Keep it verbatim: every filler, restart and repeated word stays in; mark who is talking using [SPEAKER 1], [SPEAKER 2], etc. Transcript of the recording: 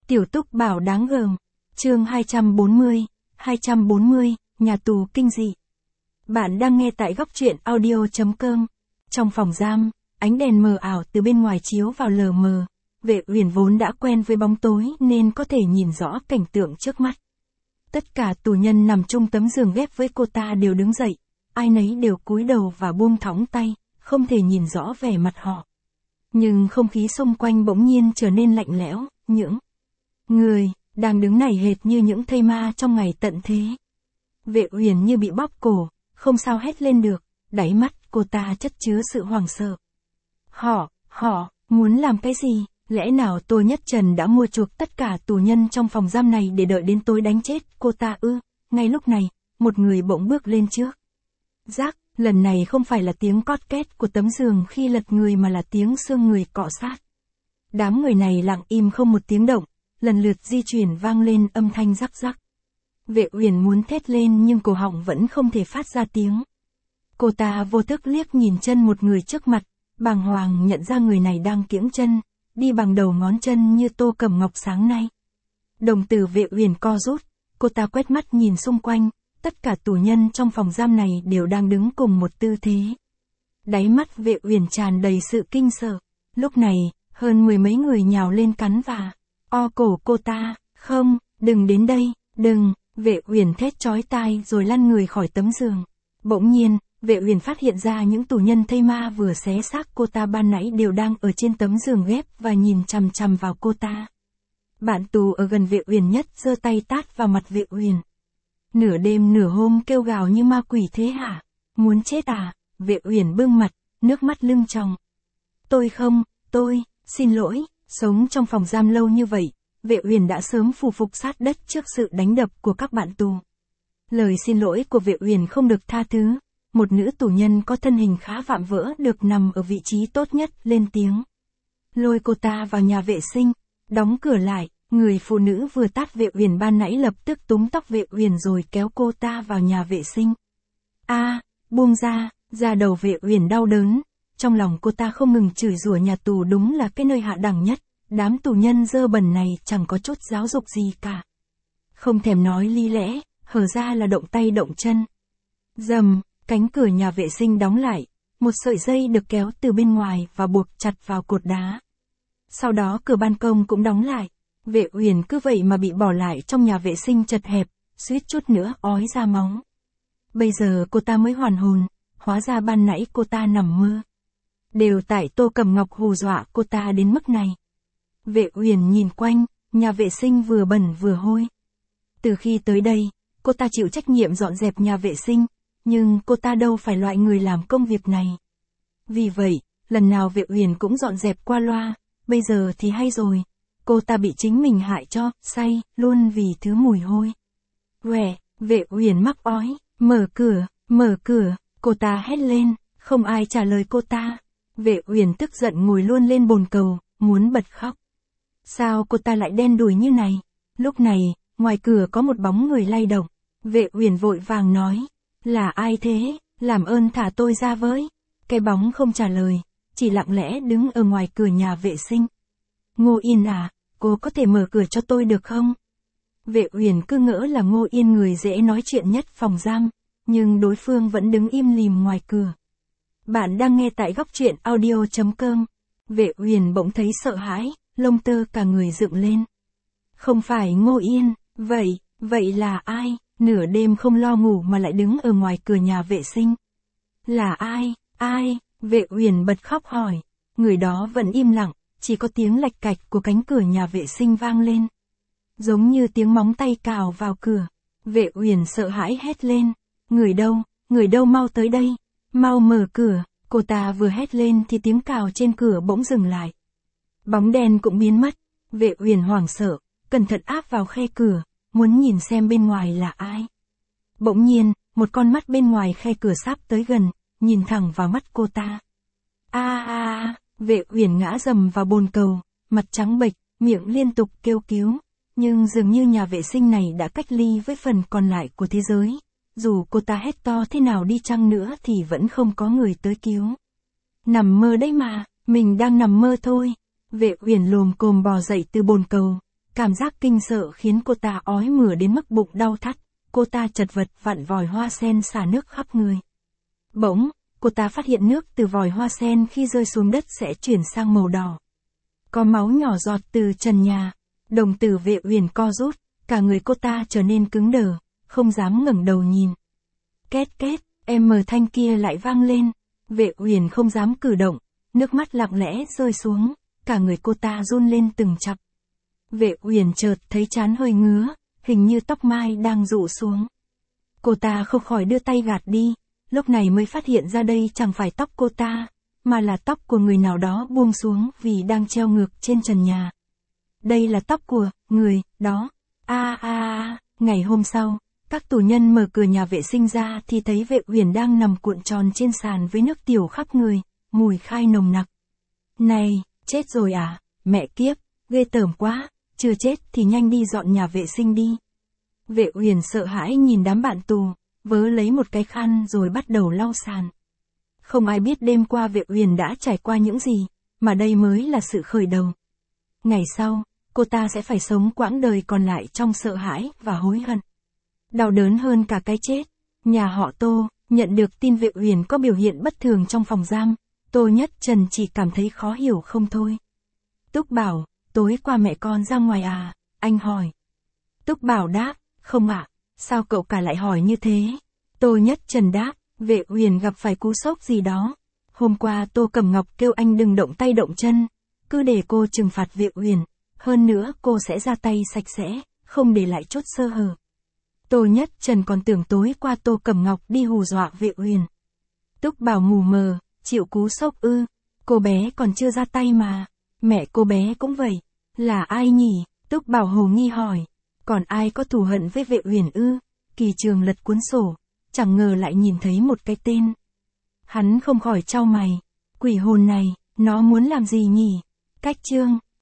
[SPEAKER 1] Tiểu Túc Bảo đáng gờm. Chương hai trăm bốn mươi, hai trăm bốn mươi, nhà tù kinh dị. Bạn đang nghe tại góc truyện audio chấm com. Trong phòng giam, ánh đèn mờ ảo từ bên ngoài chiếu vào lờ mờ. Vệ Uyển vốn đã quen với bóng tối nên có thể nhìn rõ cảnh tượng trước mắt. Tất cả tù nhân nằm chung tấm giường ghép với cô ta đều đứng dậy, ai nấy đều cúi đầu và buông thõng tay, không thể nhìn rõ vẻ mặt họ. Nhưng không khí xung quanh bỗng nhiên trở nên lạnh lẽo, những người đang đứng nảy hệt như những thây ma trong ngày tận thế. Vệ Uyển như bị bóp cổ, không sao hét lên được, đáy mắt cô ta chất chứa sự hoảng sợ. Họ, họ, muốn làm cái gì? Lẽ nào Tô Nhất Trần đã mua chuộc tất cả tù nhân trong phòng giam này để đợi đến tối đánh chết cô ta ư? Ngay lúc này, một người bỗng bước lên trước. Rác, lần này không phải là tiếng cót két của tấm giường khi lật người mà là tiếng xương người cọ sát. Đám người này lặng im không một tiếng động, lần lượt di chuyển vang lên âm thanh rắc rắc. Vệ Uyển muốn thét lên nhưng cổ họng vẫn không thể phát ra tiếng. Cô ta vô thức liếc nhìn chân một người trước mặt, bàng hoàng nhận ra người này đang kiễng chân, đi bằng đầu ngón chân như Tô Cẩm Ngọc sáng nay. Đồng tử Vệ Uyển co rút, cô ta quét mắt nhìn xung quanh, tất cả tù nhân trong phòng giam này đều đang đứng cùng một tư thế. Đáy mắt Vệ Uyển tràn đầy sự kinh sợ. Lúc này, hơn mười mấy người nhào lên cắn và o cổ cô ta. Không, đừng đến đây, đừng. Vệ Uyển thét chói tai rồi lăn người khỏi tấm giường. Bỗng nhiên, Vệ Uyển phát hiện ra những tù nhân thây ma vừa xé xác cô ta ban nãy đều đang ở trên tấm giường ghép và nhìn chằm chằm vào cô ta. Bạn tù ở gần Vệ Uyển nhất giơ tay tát vào mặt Vệ Uyển. Nửa đêm nửa hôm kêu gào như ma quỷ thế hả? Muốn chết à? Vệ Uyển bưng mặt, nước mắt lưng tròng. Tôi không, tôi, xin lỗi, sống trong phòng giam lâu như vậy, Vệ Uyển đã sớm phù phục sát đất trước sự đánh đập của các bạn tù. Lời xin lỗi của Vệ Uyển không được tha thứ, một nữ tù nhân có thân hình khá vạm vỡ được nằm ở vị trí tốt nhất lên tiếng. Lôi cô ta vào nhà vệ sinh, đóng cửa lại, người phụ nữ vừa tát Vệ Uyển ban nãy lập tức túm tóc Vệ Uyển rồi kéo cô ta vào nhà vệ sinh. A, à, buông ra, da đầu Vệ Uyển đau đớn, trong lòng cô ta không ngừng chửi rủa nhà tù đúng là cái nơi hạ đẳng nhất. Đám tù nhân dơ bẩn này chẳng có chút giáo dục gì cả. Không thèm nói lý lẽ, hở ra là động tay động chân. Rầm, cánh cửa nhà vệ sinh đóng lại, một sợi dây được kéo từ bên ngoài và buộc chặt vào cột đá. Sau đó cửa ban công cũng đóng lại. Vệ Uyển cứ vậy mà bị bỏ lại trong nhà vệ sinh chật hẹp, suýt chút nữa ói ra máu. Bây giờ cô ta mới hoàn hồn, hóa ra ban nãy cô ta nằm mơ. Đều tại Tô Cẩm Ngọc hù dọa cô ta đến mức này. Vệ Uyển nhìn quanh, nhà vệ sinh vừa bẩn vừa hôi. Từ khi tới đây, cô ta chịu trách nhiệm dọn dẹp nhà vệ sinh, nhưng cô ta đâu phải loại người làm công việc này. Vì vậy, lần nào Vệ Uyển cũng dọn dẹp qua loa, bây giờ thì hay rồi. Cô ta bị chính mình hại cho, say, luôn vì thứ mùi hôi. Quẻ, Vệ Uyển mắc ói, mở cửa, mở cửa, cô ta hét lên, không ai trả lời cô ta. Vệ Uyển tức giận ngồi luôn lên bồn cầu, muốn bật khóc. Sao cô ta lại đen đủi như này? Lúc này, ngoài cửa có một bóng người lay động. Vệ Uyển vội vàng nói, là ai thế? Làm ơn thả tôi ra với. Cái bóng không trả lời, chỉ lặng lẽ đứng ở ngoài cửa nhà vệ sinh. Ngô Yên à, cô có thể mở cửa cho tôi được không? Vệ Uyển cứ ngỡ là Ngô Yên người dễ nói chuyện nhất phòng giam, nhưng đối phương vẫn đứng im lìm ngoài cửa. Bạn đang nghe tại góc truyện audio chấm com. Vệ Uyển bỗng thấy sợ hãi, lông tơ cả người dựng lên. Không phải Ngô Yên, vậy, vậy là ai? Nửa đêm không lo ngủ mà lại đứng ở ngoài cửa nhà vệ sinh. Là ai, ai? Vệ Uyển bật khóc hỏi. Người đó vẫn im lặng, chỉ có tiếng lạch cạch của cánh cửa nhà vệ sinh vang lên. Giống như tiếng móng tay cào vào cửa. Vệ Uyển sợ hãi hét lên. Người đâu, người đâu mau tới đây, mau mở cửa. Cô ta vừa hét lên thì tiếng cào trên cửa bỗng dừng lại. Bóng đen cũng biến mất. Vệ Uyển hoảng sợ, cẩn thận áp vào khe cửa, muốn nhìn xem bên ngoài là ai. Bỗng nhiên, một con mắt bên ngoài khe cửa sắp tới gần, nhìn thẳng vào mắt cô ta. A a a, Vệ Uyển ngã rầm vào bồn cầu, mặt trắng bệch, miệng liên tục kêu cứu, nhưng dường như nhà vệ sinh này đã cách ly với phần còn lại của thế giới. Dù cô ta hét to thế nào đi chăng nữa thì vẫn không có người tới cứu. Nằm mơ đấy mà, mình đang nằm mơ thôi. Vệ Uyển lồm cồm bò dậy từ bồn cầu, cảm giác kinh sợ khiến cô ta ói mửa đến mức bụng đau thắt, cô ta chật vật vặn vòi hoa sen xả nước khắp người. Bỗng, cô ta phát hiện nước từ vòi hoa sen khi rơi xuống đất sẽ chuyển sang màu đỏ. Có máu nhỏ giọt từ trần nhà, đồng tử Vệ Uyển co rút, cả người cô ta trở nên cứng đờ, không dám ngẩng đầu nhìn. Két két, em mờ thanh kia lại vang lên, Vệ Uyển không dám cử động, nước mắt lặng lẽ rơi xuống, cả người cô ta run lên từng chập. Vệ Uyển chợt thấy trán hơi ngứa, hình như tóc mai đang rủ xuống. Cô ta không khỏi đưa tay gạt đi, lúc này mới phát hiện ra đây chẳng phải tóc cô ta, mà là tóc của người nào đó buông xuống vì đang treo ngược trên trần nhà. Đây là tóc của người đó. A a a, ngày hôm sau, các tù nhân mở cửa nhà vệ sinh ra thì thấy Vệ Uyển đang nằm cuộn tròn trên sàn với nước tiểu khắp người, mùi khai nồng nặc. Này, chết rồi à, mẹ kiếp, ghê tởm quá, chưa chết thì nhanh đi dọn nhà vệ sinh đi. Vệ Uyển sợ hãi nhìn đám bạn tù, vớ lấy một cái khăn rồi bắt đầu lau sàn. Không ai biết đêm qua Vệ Uyển đã trải qua những gì, mà đây mới là sự khởi đầu. Ngày sau, cô ta sẽ phải sống quãng đời còn lại trong sợ hãi và hối hận. Đau đớn hơn cả cái chết. Nhà họ Tô, nhận được tin Vệ Uyển có biểu hiện bất thường trong phòng giam, Tô Nhất Trần chỉ cảm thấy khó hiểu không thôi. Túc Bảo, tối qua mẹ con ra ngoài à? Anh hỏi. Túc Bảo đáp, không ạ, sao cậu cả lại hỏi như thế? Tô Nhất Trần đáp, Vệ Uyển gặp phải cú sốc gì đó. Hôm qua Tô Cẩm Ngọc kêu anh đừng động tay động chân, cứ để cô trừng phạt Vệ Uyển, hơn nữa cô sẽ ra tay sạch sẽ, không để lại chút sơ hở. Tô Nhất Trần còn tưởng tối qua Tô Cẩm Ngọc đi hù dọa Vệ Uyển. Túc Bảo mù mờ, chịu cú sốc ư? Cô bé còn chưa ra tay mà. Mẹ cô bé cũng vậy. Là ai nhỉ? Túc Bảo hồ nghi hỏi. Còn ai có thù hận với Vệ Uyển ư? Kỳ Trường lật cuốn sổ, chẳng ngờ lại nhìn thấy một cái tên. Hắn không khỏi chau mày. Quỷ hồn này, nó muốn làm gì nhỉ? Cách chương